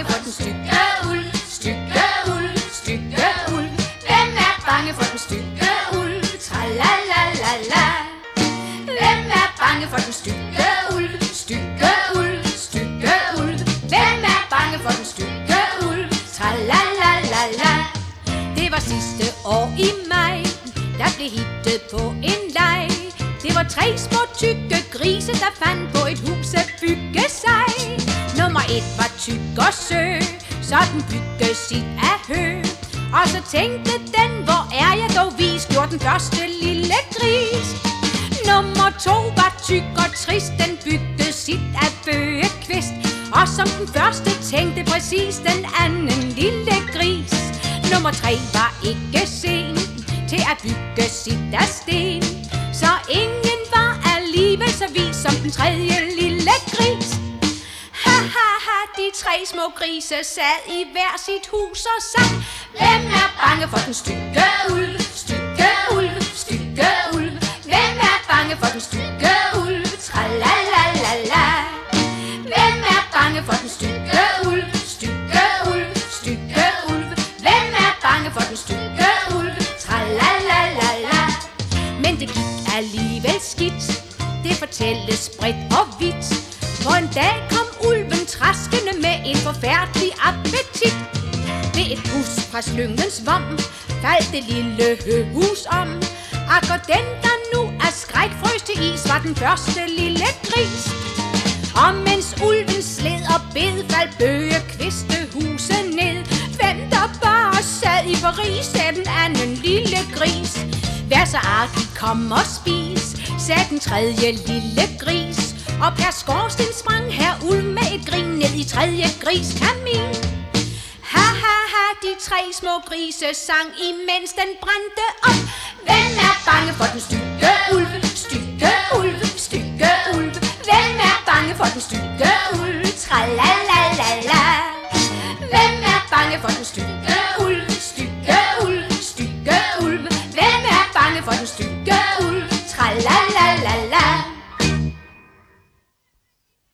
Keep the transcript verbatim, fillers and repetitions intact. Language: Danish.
for den stygge ulv? Stygge ulv, stygge ulv. Hvem er bange for den stygge ulv? Tra-la-la-la-la. Hvem er bange for den stygge ulv? Stygge ulv, stygge ulv. Hvem er bange for den stygge ulv? Tra-la-la-la-la. Det var sidste år i maj, der blev hittet på en leg. Det var tre små tykke grise, der fandt på et hus at bygge sig. Nummer et var tyk og sø, så den bygge sit af hø. Og så tænkte den, hvor er jeg dog vis, gjorde den første lille gris. Nummer to var tyk og trist, den bygde sit af bøgekvist. Og som den første tænkte præcis den anden lille gris. Nummer tre var ikke sen til at bygge sit af sten. Så ingen var alligevel så vis som den tredje lille gris. Ha ha ha, de tre små grise sad i hver sit hus og sang. Hvem er bange for den stygge ulv? Stygge ulv, stygge ulv. Hvem er bange for den stygge ulv? Tra-la-la-la-la. Hvem er bange for den stygge ulv? Stygge ulv, stygge ulv. Hvem er bange for den stygge ulv? Tra-la-la-la-la. Men det gik alligevel skidt, det fortælles bredt og vidt. For en dag kom ulven traskende med en forfærdelig appetit. Ved et pus fra slyngens vom faldt det lille høhus om. Akker den, der nu af skræk frøs til is, var den første lille gris. Og mens ulven sled og bed, faldt bøgekviste huset ned. Hvem der bare sad i Paris, sagde den anden lille gris. Vær så artig, kom og spis, sagde den tredje lille gris. Og per skorsten sprang her ulv med et grin ned i tredje gris kamin. Ha ha ha, de tre små grise sang, imens den brændte op. Hvem er bange for den stygge ulv? Stygge ulv.